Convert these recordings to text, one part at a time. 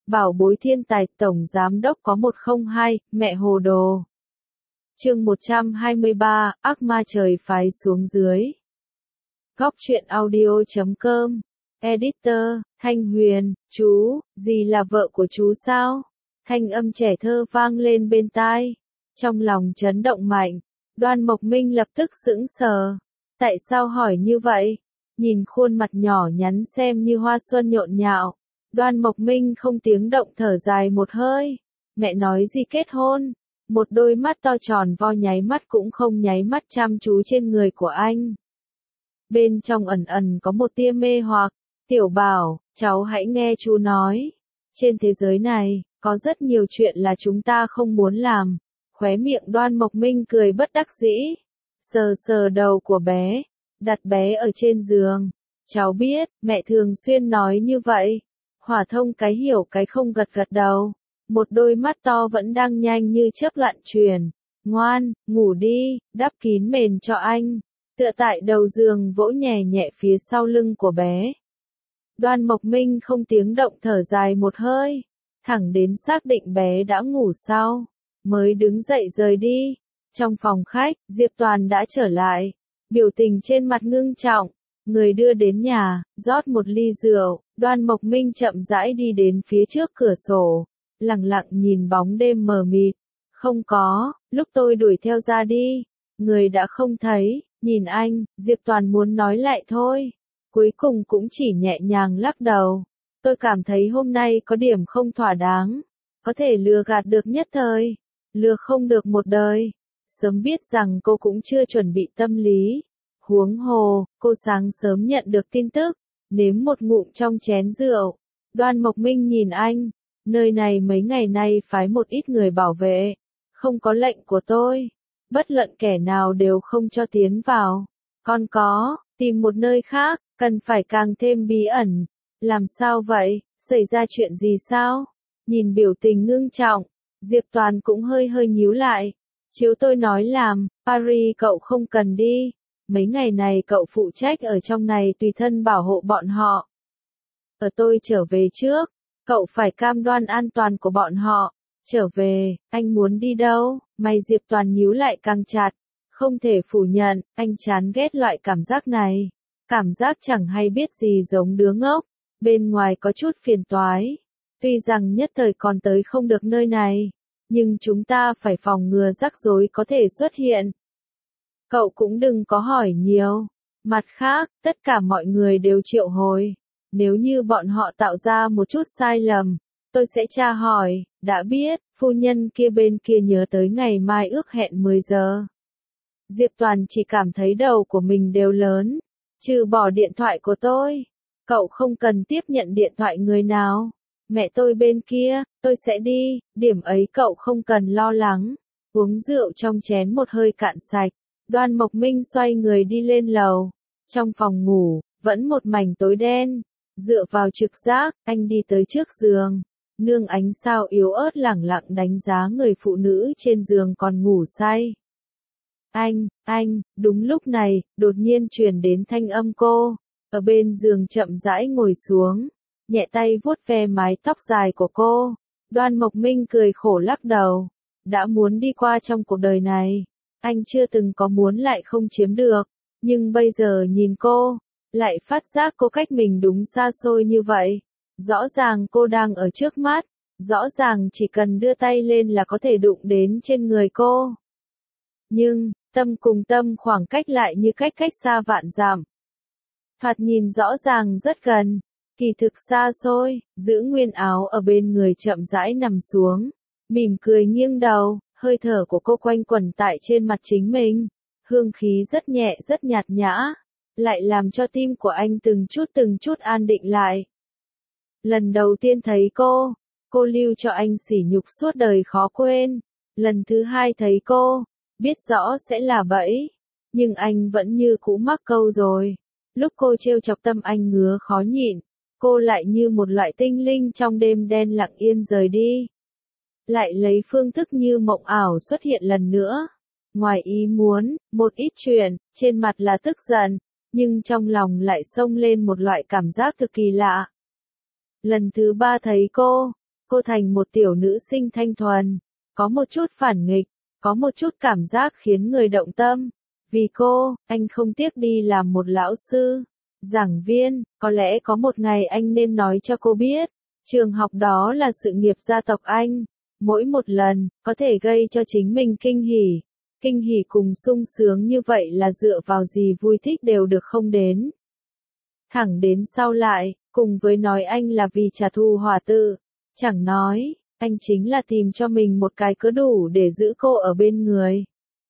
Bảo bối thiên tài tổng giám đốc có 102, mẹ hồ đồ. Chương 123, ác ma trời phái xuống dưới. Góc truyện audio.com. Editor, Thanh Huyền, chú, dì là vợ của chú sao? Thanh âm trẻ thơ vang lên bên tai. Trong lòng chấn động mạnh, Đoan Mộc Minh lập tức sững sờ. Tại sao hỏi như vậy? Nhìn khuôn mặt nhỏ nhắn xem như hoa xuân nhộn nhạo. Đoan Mộc Minh không tiếng động thở dài một hơi. Mẹ nói gì kết hôn? Một đôi mắt to tròn vo nháy mắt cũng không nháy mắt chăm chú trên người của anh. Bên trong ẩn ẩn có một tia mê hoặc. Tiểu Bảo, cháu hãy nghe chú nói. Trên thế giới này, có rất nhiều chuyện là chúng ta không muốn làm. Khóe miệng Đoan Mộc Minh cười bất đắc dĩ. Sờ sờ đầu của bé, đặt bé ở trên giường. Cháu biết, mẹ thường xuyên nói như vậy. Hỏa Thông cái hiểu cái không gật gật đầu. Một đôi mắt to vẫn đang nhanh như chớp lặn truyền. Ngoan, ngủ đi, đắp kín mền cho anh. Tựa tại đầu giường vỗ nhẹ nhẹ phía sau lưng của bé. Đoan Mộc Minh không tiếng động thở dài một hơi. Thẳng đến xác định bé đã ngủ sau. Mới đứng dậy rời đi. Trong phòng khách, Diệp Toàn đã trở lại. Biểu tình trên mặt ngưng trọng. Người đưa đến nhà, rót một ly rượu. Đoan Mộc Minh chậm rãi đi đến phía trước cửa sổ. Lặng lặng nhìn bóng đêm mờ mịt. Không có, lúc tôi đuổi theo ra đi. Người đã không thấy, nhìn anh, Diệp Toàn muốn nói lại thôi. Cuối cùng cũng chỉ nhẹ nhàng lắc đầu. Tôi cảm thấy hôm nay có điểm không thỏa đáng. Có thể lừa gạt được nhất thời. Lừa không được một đời. Sớm biết rằng cô cũng chưa chuẩn bị tâm lý. Huống hồ, cô sáng sớm nhận được tin tức. Nếm một ngụm trong chén rượu. Đoan Mộc Minh nhìn anh. Nơi này mấy ngày nay phái một ít người bảo vệ. Không có lệnh của tôi. Bất luận kẻ nào đều không cho tiến vào. Còn có, tìm một nơi khác, cần phải càng thêm bí ẩn. Làm sao vậy? Xảy ra chuyện gì sao? Nhìn biểu tình ngưng trọng, Diệp Toàn cũng hơi hơi nhíu lại. Chiếu tôi nói làm, Paris cậu không cần đi. Mấy ngày này cậu phụ trách ở trong này tùy thân bảo hộ bọn họ. Ở tôi trở về trước, cậu phải cam đoan an toàn của bọn họ. Trở về, anh muốn đi đâu? Mày Diệp Toàn nhíu lại càng chặt. Không thể phủ nhận, anh chán ghét loại cảm giác này. Cảm giác chẳng hay biết gì giống đứa ngốc. Bên ngoài có chút phiền toái. Tuy rằng nhất thời còn tới không được nơi này. Nhưng chúng ta phải phòng ngừa rắc rối có thể xuất hiện. Cậu cũng đừng có hỏi nhiều. Mặt khác, tất cả mọi người đều triệu hồi. Nếu như bọn họ tạo ra một chút sai lầm, tôi sẽ tra hỏi. Đã biết, phu nhân kia bên kia nhớ tới ngày mai ước hẹn 10 giờ. Diệp Toàn chỉ cảm thấy đầu của mình đều lớn. Trừ bỏ điện thoại của tôi. Cậu không cần tiếp nhận điện thoại người nào. Mẹ tôi bên kia, tôi sẽ đi, điểm ấy cậu không cần lo lắng. Uống rượu trong chén một hơi cạn sạch. Đoan Mộc Minh xoay người đi lên lầu. Trong phòng ngủ, vẫn một mảnh tối đen. Dựa vào trực giác, anh đi tới trước giường. Nương ánh sao yếu ớt lẳng lặng đánh giá người phụ nữ trên giường còn ngủ say. Anh, đúng lúc này, đột nhiên truyền đến thanh âm cô. Ở bên giường chậm rãi ngồi xuống. Nhẹ tay vuốt ve mái tóc dài của cô. Đoan Mộc Minh cười khổ lắc đầu. Đã muốn đi qua trong cuộc đời này. Anh chưa từng có muốn lại không chiếm được. Nhưng bây giờ nhìn cô, lại phát giác cô cách mình đúng xa xôi như vậy. Rõ ràng cô đang ở trước mắt. Rõ ràng chỉ cần đưa tay lên là có thể đụng đến trên người cô. Nhưng, tâm cùng tâm khoảng cách lại như cách xa vạn dặm. Thoạt nhìn rõ ràng rất gần. Kỳ thực xa xôi, giữ nguyên áo ở bên người chậm rãi nằm xuống. Mỉm cười nghiêng đầu, hơi thở của cô quanh quẩn tại trên mặt chính mình. Hương khí rất nhẹ rất nhạt nhã. Lại làm cho tim của anh từng chút an định lại. Lần đầu tiên thấy cô lưu cho anh sỉ nhục suốt đời khó quên. Lần thứ hai thấy cô, biết rõ sẽ là bẫy. Nhưng anh vẫn như cũ mắc câu rồi. Lúc cô trêu chọc tâm anh ngứa khó nhịn. Cô lại như một loại tinh linh trong đêm đen lặng yên rời đi. Lại lấy phương thức như mộng ảo xuất hiện lần nữa. Ngoài ý muốn, một ít chuyện, trên mặt là tức giận, nhưng trong lòng lại xông lên một loại cảm giác cực kỳ lạ. Lần thứ ba thấy cô thành một tiểu nữ sinh thanh thuần, có một chút phản nghịch, có một chút cảm giác khiến người động tâm. Vì cô, anh không tiếc đi làm một lão sư, giảng viên, có lẽ có một ngày anh nên nói cho cô biết, trường học đó là sự nghiệp gia tộc anh. Mỗi một lần, có thể gây cho chính mình kinh hỉ cùng sung sướng như vậy là dựa vào gì vui thích đều được không đến. Thẳng đến sau lại, cùng với nói anh là vì trả thù hỏa tự, chẳng nói, anh chính là tìm cho mình một cái cớ đủ để giữ cô ở bên người.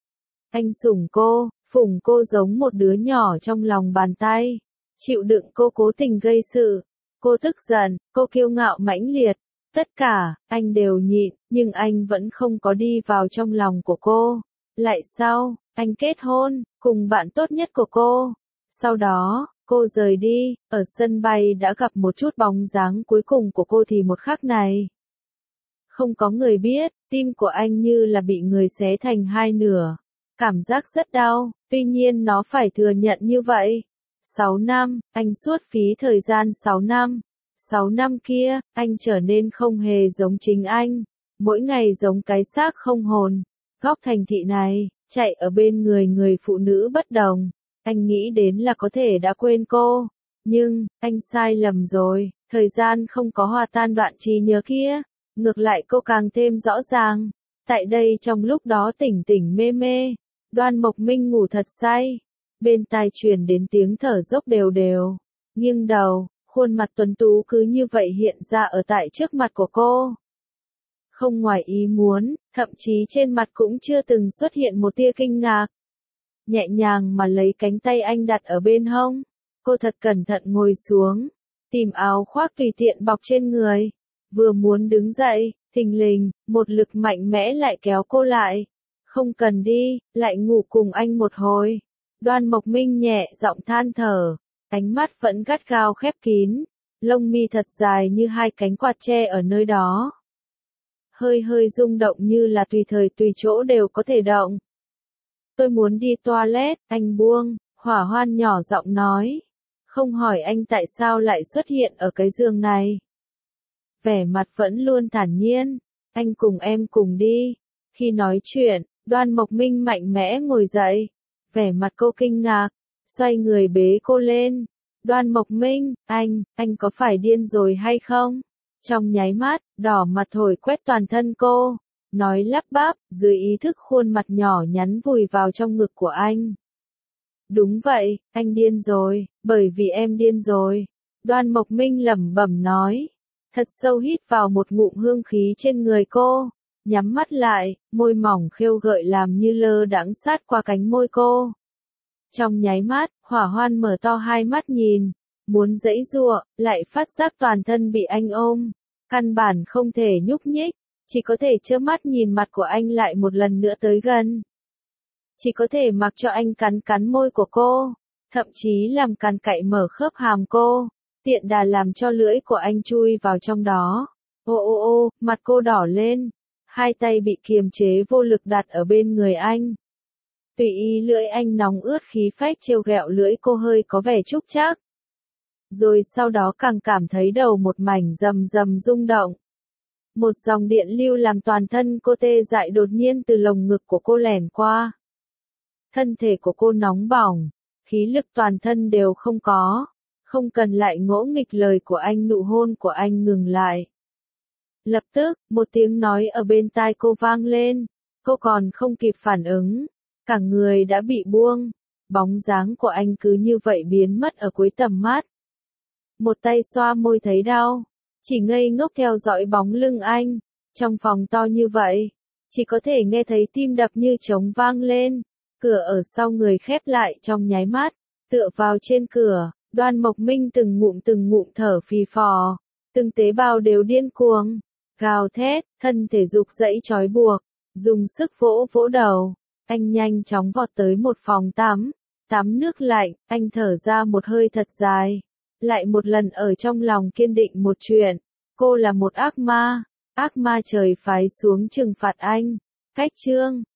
Anh sủng cô, phụng cô giống một đứa nhỏ trong lòng bàn tay, chịu đựng cô cố tình gây sự, cô tức giận, cô kiêu ngạo mãnh liệt, tất cả, anh đều nhịn, nhưng anh vẫn không có đi vào trong lòng của cô. Lại sau, anh kết hôn, cùng bạn tốt nhất của cô. Sau đó, cô rời đi, ở sân bay đã gặp một chút bóng dáng cuối cùng của cô thì một khắc này. Không có người biết, tim của anh như là bị người xé thành hai nửa. Cảm giác rất đau, tuy nhiên nó phải thừa nhận như vậy. 6 năm, anh suốt phí thời gian 6 năm. 6 năm kia, anh trở nên không hề giống chính anh. Mỗi ngày giống cái xác không hồn. Góc thành thị này, chạy ở bên người phụ nữ bất đồng. Anh nghĩ đến là có thể đã quên cô. Nhưng, anh sai lầm rồi, thời gian không có hòa tan đoạn trí nhớ kia. Ngược lại cô càng thêm rõ ràng. Tại đây trong lúc đó tỉnh tỉnh mê mê, Đoan Mộc Minh ngủ thật say. Bên tai truyền đến tiếng thở dốc đều đều. Nghiêng đầu, khuôn mặt tuấn tú cứ như vậy hiện ra ở tại trước mặt của cô. Không ngoài ý muốn, thậm chí trên mặt cũng chưa từng xuất hiện một tia kinh ngạc. Nhẹ nhàng mà lấy cánh tay anh đặt ở bên hông. Cô thật cẩn thận ngồi xuống, tìm áo khoác tùy tiện bọc trên người. Vừa muốn đứng dậy, thình lình, một lực mạnh mẽ lại kéo cô lại. Không cần đi, lại ngủ cùng anh một hồi. Đoan Mộc Minh nhẹ giọng than thở, ánh mắt vẫn gắt gao khép kín, lông mi thật dài như hai cánh quạt tre ở nơi đó. Hơi hơi rung động như là tùy thời tùy chỗ đều có thể động. Tôi muốn đi toilet, anh buông, Hỏa Hoan nhỏ giọng nói. Không hỏi anh tại sao lại xuất hiện ở cái giường này. Vẻ mặt vẫn luôn thản nhiên, anh cùng em cùng đi. Khi nói chuyện, Đoan Mộc Minh mạnh mẽ ngồi dậy. Vẻ mặt cô kinh ngạc, xoay người bế cô lên. Đoan Mộc Minh, anh có phải điên rồi hay không? Trong nháy mắt, đỏ mặt thổi quét toàn thân cô, nói lắp bắp, dưới ý thức khuôn mặt nhỏ nhắn vùi vào trong ngực của anh. Đúng vậy, anh điên rồi, bởi vì em điên rồi. Đoan Mộc Minh lẩm bẩm nói, thật sâu hít vào một ngụm hương khí trên người cô, nhắm mắt lại, môi mỏng khêu gợi làm như lơ đãng sát qua cánh môi cô. Trong nháy mắt, Hỏa Hoan mở to hai mắt nhìn, muốn giãy giụa, lại phát giác toàn thân bị anh ôm, căn bản không thể nhúc nhích, chỉ có thể trơ mắt nhìn mặt của anh lại một lần nữa tới gần. Chỉ có thể mặc cho anh cắn cắn môi của cô, thậm chí làm cắn cạy mở khớp hàm cô, tiện đà làm cho lưỡi của anh chui vào trong đó. Ô ô ô, mặt cô đỏ lên, hai tay bị kiềm chế vô lực đặt ở bên người anh. Tùy ý lưỡi anh nóng ướt khí phách trêu ghẹo lưỡi cô hơi có vẻ trúc trác. Rồi sau đó càng cảm thấy đầu một mảnh rầm rầm rung động. Một dòng điện lưu làm toàn thân cô tê dại đột nhiên từ lồng ngực của cô lẻn qua. Thân thể của cô nóng bỏng, khí lực toàn thân đều không có. Không cần lại ngỗ nghịch lời của anh, nụ hôn của anh ngừng lại. Lập tức, một tiếng nói ở bên tai cô vang lên, cô còn không kịp phản ứng, cả người đã bị buông, bóng dáng của anh cứ như vậy biến mất ở cuối tầm mắt. Một tay xoa môi thấy đau, chỉ ngây ngốc theo dõi bóng lưng anh, trong phòng to như vậy, chỉ có thể nghe thấy tim đập như trống vang lên, cửa ở sau người khép lại trong nháy mắt, tựa vào trên cửa, Đoan Mộc Minh từng ngụm thở phì phò, từng tế bào đều điên cuồng, gào thét, thân thể dục dãy trói buộc, dùng sức vỗ vỗ đầu, anh nhanh chóng vọt tới một phòng tắm nước lạnh, anh thở ra một hơi thật dài, lại một lần ở trong lòng kiên định một chuyện, cô là một ác ma trời phái xuống trừng phạt anh. Cách chương